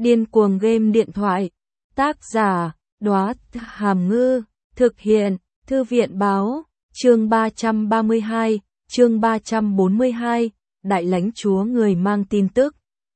Điên cuồng game điện thoại. Tác giả, Đóa Hàm Ngư. Thực hiện, Thư viện báo. Chương 332, chương 342, Đại lãnh chúa người mang tin tức.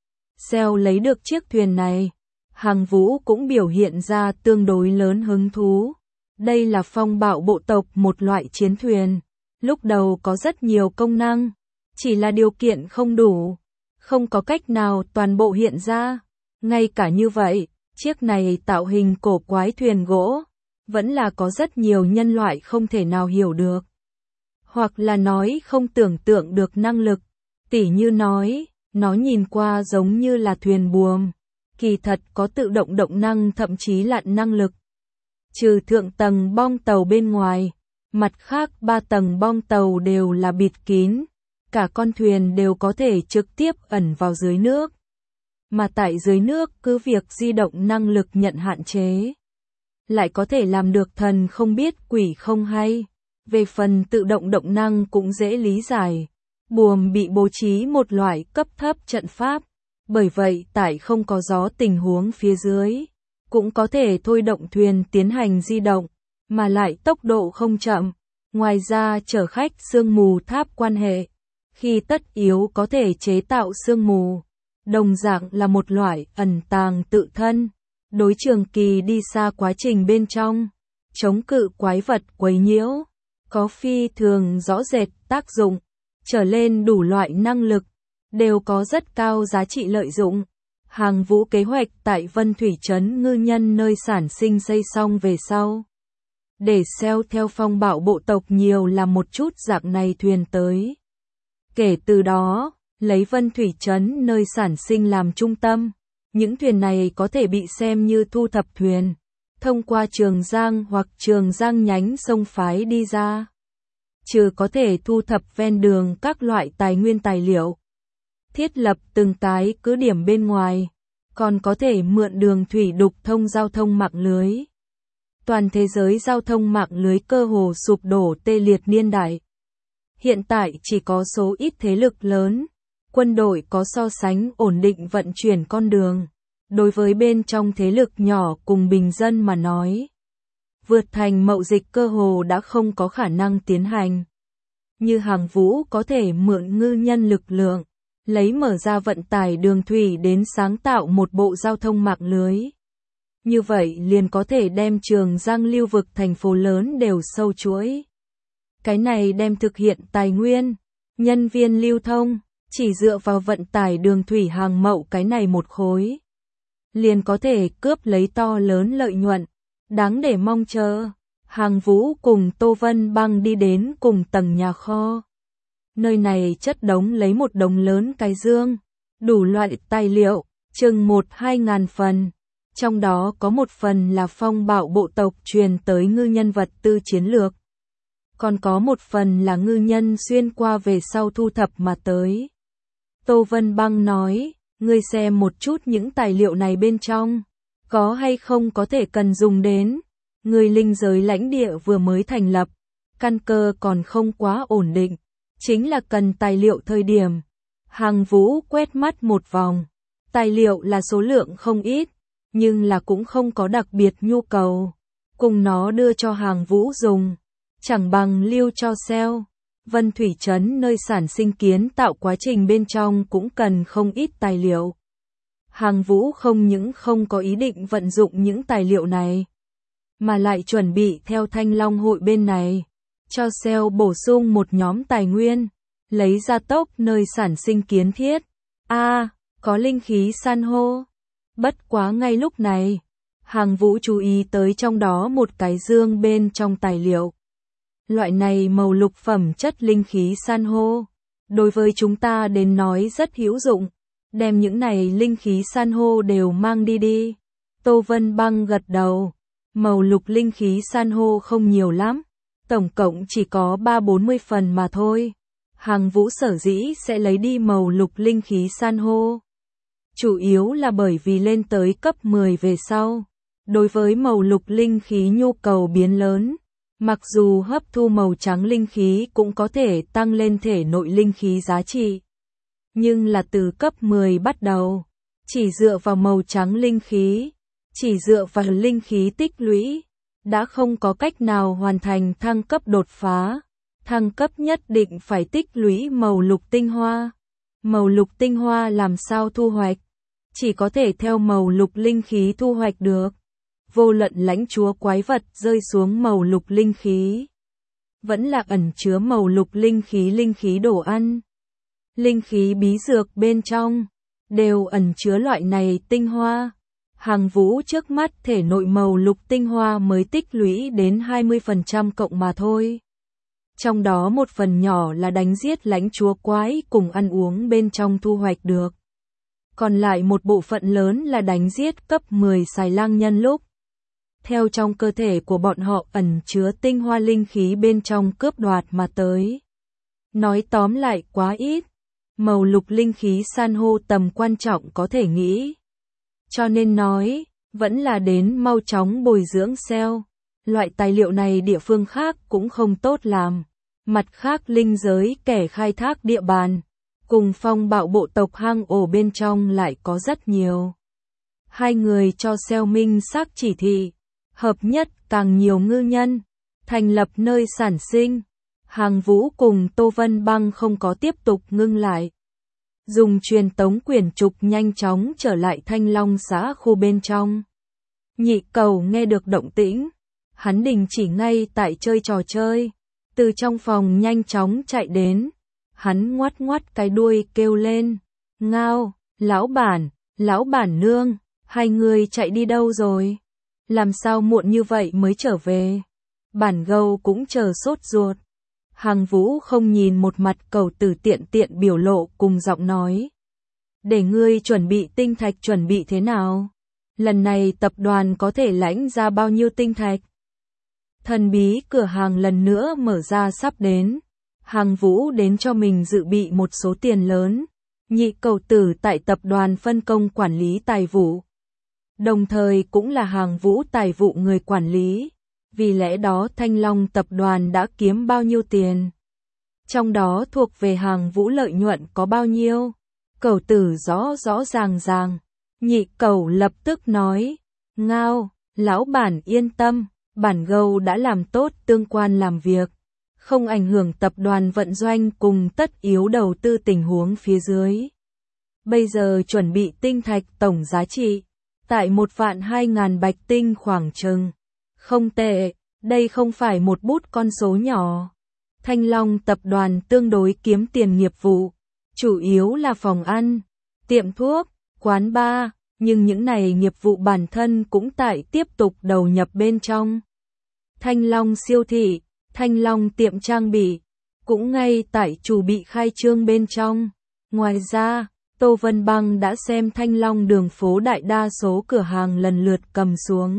Xeo lấy được chiếc thuyền này, Hằng Vũ cũng biểu hiện ra tương đối lớn hứng thú. Đây là phong bạo bộ tộc, một loại chiến thuyền. Lúc đầu có rất nhiều công năng, chỉ là điều kiện không đủ, không có cách nào toàn bộ hiện ra. Ngay cả như vậy, chiếc này tạo hình cổ quái thuyền gỗ, vẫn là có rất nhiều nhân loại không thể nào hiểu được. Hoặc là nói không tưởng tượng được năng lực. Tỉ như nói, nó nhìn qua giống như là thuyền buồm, kỳ thật có tự động động năng, thậm chí lặn năng lực. Trừ thượng tầng bong tàu bên ngoài, mặt khác 3 tầng bong tàu đều là bịt kín, cả con thuyền đều có thể trực tiếp ẩn vào dưới nước. Mà tại dưới nước cứ việc di động năng lực nhận hạn chế, lại có thể làm được thần không biết quỷ không hay. Về phần tự động động năng cũng dễ lý giải. Buồm bị bố trí một loại cấp thấp trận pháp, bởi vậy tại không có gió tình huống phía dưới, cũng có thể thôi động thuyền tiến hành di động, mà lại tốc độ không chậm. Ngoài ra chở khách sương mù tháp quan hệ, khi tất yếu có thể chế tạo sương mù, đồng dạng là một loại ẩn tàng tự thân, đối trường kỳ đi xa quá trình bên trong, chống cự quái vật quấy nhiễu, có phi thường rõ rệt tác dụng. Trở lên đủ loại năng lực, đều có rất cao giá trị lợi dụng. Hằng Vũ kế hoạch tại Vân Thủy Trấn ngư nhân nơi sản sinh xây xong về sau, để xeo theo phong bạo bộ tộc nhiều làm một chút dạng này thuyền tới. Kể từ đó, lấy Vân Thủy Trấn nơi sản sinh làm trung tâm, những thuyền này có thể bị xem như thu thập thuyền, thông qua Trường Giang hoặc Trường Giang nhánh sông phái đi ra. Trừ có thể thu thập ven đường các loại tài nguyên tài liệu, thiết lập từng tái cứ điểm bên ngoài, còn có thể mượn đường thủy đục thông giao thông mạng lưới. Toàn thế giới giao thông mạng lưới cơ hồ sụp đổ tê liệt niên đại. Hiện tại chỉ có số ít thế lực lớn, quân đội có so sánh ổn định vận chuyển con đường. Đối với bên trong thế lực nhỏ cùng bình dân mà nói, vượt thành mậu dịch cơ hồ đã không có khả năng tiến hành. Như Hằng Vũ có thể mượn ngư nhân lực lượng, lấy mở ra vận tải đường thủy đến sáng tạo một bộ giao thông mạng lưới. Như vậy liền có thể đem Trường Giang lưu vực thành phố lớn đều sâu chuỗi. Cái này đem thực hiện tài nguyên, nhân viên lưu thông, chỉ dựa vào vận tải đường thủy hàng mậu cái này một khối, liền có thể cướp lấy to lớn lợi nhuận. Đáng để mong chờ, Hằng Vũ cùng Tô Vân Băng đi đến cùng tầng nhà kho. Nơi này chất đống lấy một đống lớn cái dương, đủ loại tài liệu, chừng 1-2 ngàn phần. Trong đó có một phần là phong bạo bộ tộc truyền tới ngư nhân vật tư chiến lược. Còn có một phần là ngư nhân xuyên qua về sau thu thập mà tới. Tô Vân Băng nói, ngươi xem một chút những tài liệu này bên trong, có hay không có thể cần dùng đến. Người linh giới lãnh địa vừa mới thành lập, căn cơ còn không quá ổn định, chính là cần tài liệu thời điểm. Hằng Vũ quét mắt một vòng, tài liệu là số lượng không ít, nhưng là cũng không có đặc biệt nhu cầu. Cùng nó đưa cho Hằng Vũ dùng, chẳng bằng lưu cho xeo. Vân Thủy Trấn nơi sản sinh kiến tạo quá trình bên trong cũng cần không ít tài liệu. Hằng Vũ không những không có ý định vận dụng những tài liệu này, mà lại chuẩn bị theo Thanh Long hội bên này, cho xeo bổ sung một nhóm tài nguyên, lấy ra tốc nơi sản sinh kiến thiết. Có linh khí san hô. Bất quá ngay lúc này, Hằng Vũ chú ý tới trong đó một cái dương bên trong tài liệu. Loại này màu lục phẩm chất linh khí san hô, đối với chúng ta đến nói rất hữu dụng. Đem những này linh khí san hô đều mang đi. Tô Vân Băng gật đầu. Màu lục linh khí san hô không nhiều lắm, tổng cộng chỉ có 30-40 phần mà thôi. Hằng Vũ sở dĩ sẽ lấy đi màu lục linh khí san hô, chủ yếu là bởi vì lên tới cấp 10 về sau, đối với màu lục linh khí nhu cầu biến lớn. Mặc dù hấp thu màu trắng linh khí cũng có thể tăng lên thể nội linh khí giá trị, nhưng là từ cấp 10 bắt đầu, Chỉ dựa vào màu trắng linh khí, chỉ dựa vào linh khí tích lũy, đã không có cách nào hoàn thành thăng cấp đột phá. Thăng cấp nhất định phải tích lũy màu lục tinh hoa. Màu lục tinh hoa làm sao thu hoạch? Chỉ có thể theo màu lục linh khí thu hoạch được. Vô luận lãnh chúa quái vật rơi xuống màu lục linh khí, vẫn là ẩn chứa màu lục linh khí đồ ăn, linh khí bí dược bên trong, đều ẩn chứa loại này tinh hoa. Hàng Vũ trước mắt thể nội màu lục tinh hoa mới tích lũy đến 20% cộng mà thôi. Trong đó một phần nhỏ là đánh giết lãnh chúa quái cùng ăn uống bên trong thu hoạch được. Còn lại một bộ phận lớn là đánh giết cấp 10 xài lang nhân lúc. Theo trong cơ thể của bọn họ ẩn chứa tinh hoa linh khí bên trong cướp đoạt mà tới. Nói tóm lại quá ít. Màu lục linh khí san hô tầm quan trọng có thể nghĩ. Cho nên nói, vẫn là đến mau chóng bồi dưỡng SEO. Loại tài liệu này địa phương khác cũng không tốt làm. Mặt khác linh giới kẻ khai thác địa bàn, cùng phong bạo bộ tộc hang ổ bên trong lại có rất nhiều. Hai người cho SEO minh xác chỉ thị, hợp nhất càng nhiều ngư nhân, thành lập nơi sản sinh. Hàng Vũ cùng Tô Vân Băng không có tiếp tục ngưng lại. Dùng truyền tống quyển trục nhanh chóng trở lại Thanh Long xã khu bên trong. Nhị Cầu nghe được động tĩnh, hắn đình chỉ ngay tại chơi trò chơi, từ trong phòng nhanh chóng chạy đến. Hắn ngoắt ngoắt cái đuôi kêu lên, ngao, lão bản nương, hai người chạy đi đâu rồi? Làm sao muộn như vậy mới trở về? Bản Gâu cũng chờ sốt ruột. Hàng Vũ không nhìn một mặt Cầu Tử tiện biểu lộ cùng giọng nói. Để ngươi chuẩn bị tinh thạch chuẩn bị thế nào? Lần này tập đoàn có thể lãnh ra bao nhiêu tinh thạch? Thần bí cửa hàng lần nữa mở ra sắp đến. Hàng Vũ đến cho mình dự bị một số tiền lớn. Nhị Cầu Tử tại tập đoàn phân công quản lý tài vụ. Đồng thời cũng là Hàng Vũ tài vụ người quản lý. Vì lẽ đó Thanh Long tập đoàn đã kiếm bao nhiêu tiền? Trong đó thuộc về Hàng Vũ lợi nhuận có bao nhiêu? Cầu Tử rõ ràng. Nhị Cầu lập tức nói. Ngao, lão bản yên tâm. Bản Gâu đã làm tốt tương quan làm việc. Không ảnh hưởng tập đoàn vận doanh cùng tất yếu đầu tư tình huống phía dưới. Bây giờ chuẩn bị tinh thạch tổng giá trị. Tại 1.200.000 bạch tinh khoảng chừng. Không tệ, đây không phải một bút con số nhỏ. Thanh Long tập đoàn tương đối kiếm tiền nghiệp vụ. Chủ yếu là phòng ăn, tiệm thuốc, quán bar. Nhưng những này nghiệp vụ bản thân cũng tại tiếp tục đầu nhập bên trong. Thanh Long siêu thị, Thanh Long tiệm trang bị, cũng ngay tại chủ bị khai trương bên trong. Ngoài ra, Tô Vân Băng đã xem Thanh Long đường phố đại đa số cửa hàng lần lượt cầm xuống.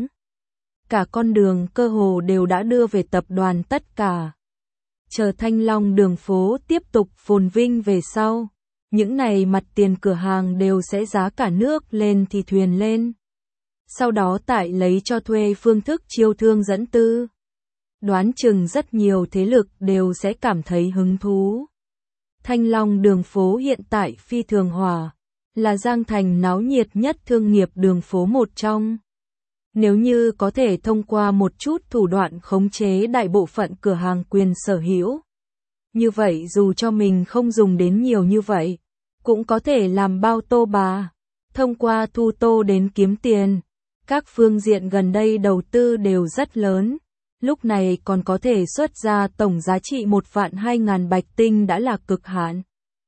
Cả con đường cơ hồ đều đã đưa về tập đoàn tất cả. Chờ Thanh Long đường phố tiếp tục phồn vinh về sau. Những này mặt tiền cửa hàng đều sẽ giá cả nước lên thì thuyền lên. Sau đó tại lấy cho thuê phương thức chiêu thương dẫn tư. Đoán chừng rất nhiều thế lực đều sẽ cảm thấy hứng thú. Thanh Long đường phố hiện tại phi thường hòa, là Giang Thành náo nhiệt nhất thương nghiệp đường phố một trong. Nếu như có thể thông qua một chút thủ đoạn khống chế đại bộ phận cửa hàng quyền sở hữu. Như vậy dù cho mình không dùng đến nhiều như vậy, cũng có thể làm bao tô bà. Thông qua thu tô đến kiếm tiền. Các phương diện gần đây đầu tư đều rất lớn. Lúc này còn có thể xuất ra tổng giá trị 1.200.000 bạch tinh đã là cực hạn.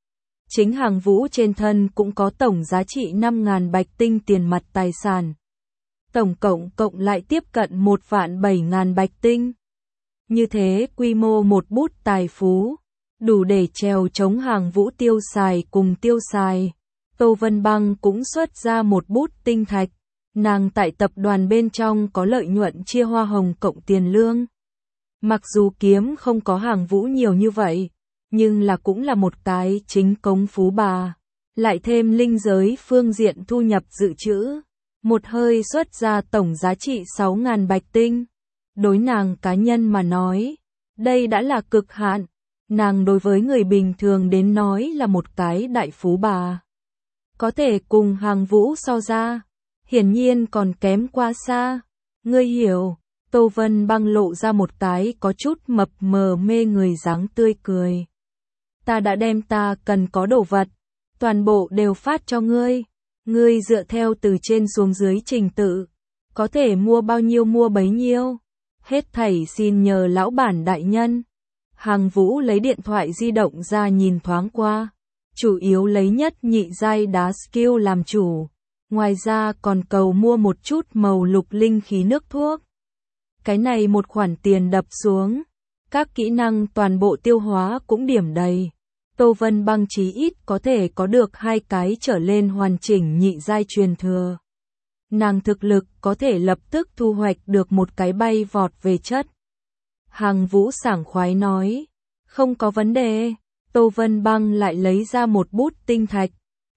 Chính Hàng Vũ trên thân cũng có tổng giá trị 5.000 bạch tinh tiền mặt tài sản. Tổng cộng lại tiếp cận 1.700.000 bạch tinh. Như thế quy mô một bút tài phú, đủ để trèo chống Hàng Vũ tiêu xài cùng tiêu xài. Tô Vân Băng cũng xuất ra một bút tinh thạch. Nàng tại tập đoàn bên trong có lợi nhuận chia hoa hồng cộng tiền lương. Mặc dù kiếm không có Hàng Vũ nhiều như vậy, nhưng là cũng là một cái chính cống phú bà. Lại thêm linh giới phương diện thu nhập dự trữ. Một hơi xuất ra tổng giá trị 6.000 bạch tinh. Đối nàng cá nhân mà nói, đây đã là cực hạn. Nàng đối với người bình thường đến nói là một cái đại phú bà. có thể cùng Hàng Vũ so ra, hiển nhiên còn kém quá xa. Ngươi hiểu, Tô Vân Băng lộ ra một cái có chút mập mờ mê người dáng tươi cười. Ta đã đem ta cần có đồ vật, toàn bộ đều phát cho ngươi. Ngươi dựa theo từ trên xuống dưới trình tự, có thể mua bao nhiêu mua bấy nhiêu. Hết thảy xin nhờ lão bản đại nhân. Hàng Vũ lấy điện thoại di động ra nhìn thoáng qua, chủ yếu lấy nhất nhị giai đá skill làm chủ, ngoài ra còn cầu mua một chút màu lục linh khí nước thuốc. Cái này một khoản tiền đập xuống, các kỹ năng toàn bộ tiêu hóa cũng điểm đầy. Tô Vân Băng chí ít có thể có được 2 cái trở lên hoàn chỉnh nhị giai truyền thừa. Nàng thực lực có thể lập tức thu hoạch được một cái bay vọt về chất. Hàng Vũ sảng khoái nói, không có vấn đề. Tô Vân Băng lại lấy ra một bút tinh thạch.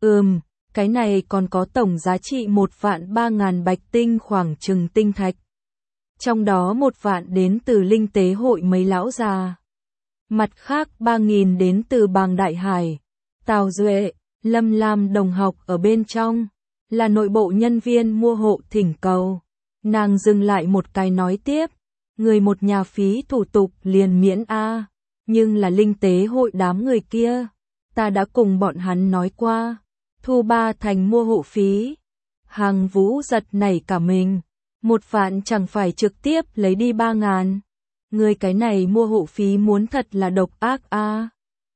Cái này còn có tổng giá trị 1.300.000 bạch tinh khoảng chừng tinh thạch. Trong đó 1 vạn đến từ linh tế hội mấy lão già. Mặt khác 3.000 đến từ Bàng Đại Hải, Tào Duệ, Lâm Lam đồng học ở bên trong, là nội bộ nhân viên mua hộ thỉnh cầu. Nàng dừng lại một cái nói tiếp, người một nhà phí thủ tục liền miễn a, nhưng là linh tế hội đám người kia, ta đã cùng bọn hắn nói qua, thu 3 thành mua hộ phí. Hàng Vũ giật nảy cả mình, 1 vạn chẳng phải trực tiếp lấy đi 3.000. Người cái này mua hộ phí muốn thật là độc ác a.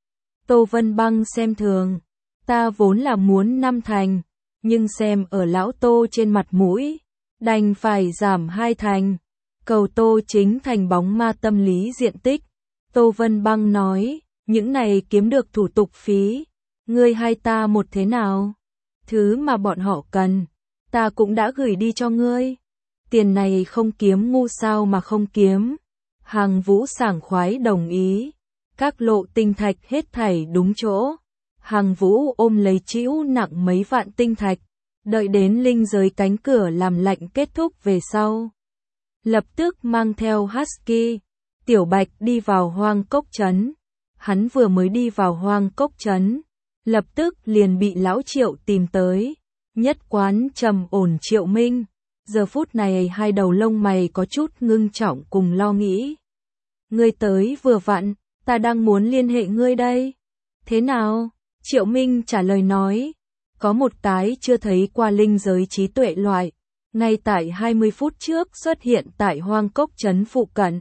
Tô Vân Băng xem thường, ta vốn là muốn 5 thành, nhưng xem ở lão Tô trên mặt mũi, đành phải giảm 2 thành, cầu Tô chính thành bóng ma tâm lý diện tích. Tô Vân Băng nói, những này kiếm được thủ tục phí, ngươi hay ta một thế nào? Thứ mà bọn họ cần, ta cũng đã gửi đi cho ngươi. Tiền này không kiếm ngu sao mà không kiếm. Hàng Vũ sảng khoái đồng ý. Các lộ tinh thạch hết thảy đúng chỗ. Hàng Vũ ôm lấy chĩu nặng mấy vạn tinh thạch, đợi đến linh giới cánh cửa làm lạnh kết thúc về sau. Lập tức mang theo Husky, Tiểu Bạch đi vào Hoang Cốc Trấn. Hắn vừa mới đi vào Hoang Cốc Trấn, lập tức liền bị lão Triệu tìm tới. Nhất quán trầm ổn Triệu Minh, giờ phút này hai đầu lông mày có chút ngưng trọng cùng lo nghĩ. Ngươi tới vừa vặn, ta đang muốn liên hệ ngươi đây. Thế nào? Triệu Minh trả lời nói, có một cái chưa thấy qua linh giới trí tuệ loại, ngay tại 20 phút trước xuất hiện tại Hoang Cốc Trấn phụ cận.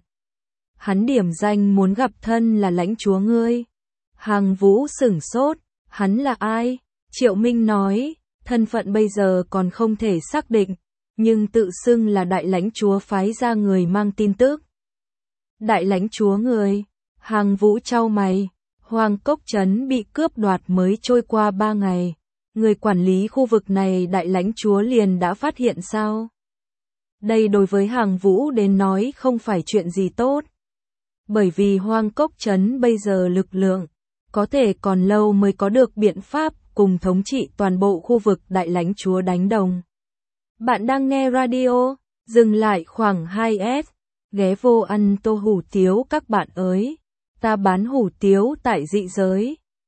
Hắn điểm danh muốn gặp thân là lãnh chúa ngươi. Hàng Vũ sửng sốt, hắn là ai? Triệu Minh nói, thân phận bây giờ còn không thể xác định, nhưng tự xưng là đại lãnh chúa phái ra người mang tin tức. Đại lãnh chúa người? Hàng Vũ chau mày, Hoang Cốc Trấn bị cướp đoạt mới trôi qua 3 ngày. Người quản lý khu vực này đại lãnh chúa liền đã phát hiện sao? Đây đối với Hàng Vũ đến nói không phải chuyện gì tốt. Bởi vì Hoang Cốc Trấn bây giờ lực lượng, có thể còn lâu mới có được biện pháp cùng thống trị toàn bộ khu vực đại lãnh chúa đánh đồng. Bạn đang nghe radio, dừng lại khoảng 2S, ghé vô ăn tô hủ tiếu các bạn ơi. Ta bán hủ tiếu tại dị giới.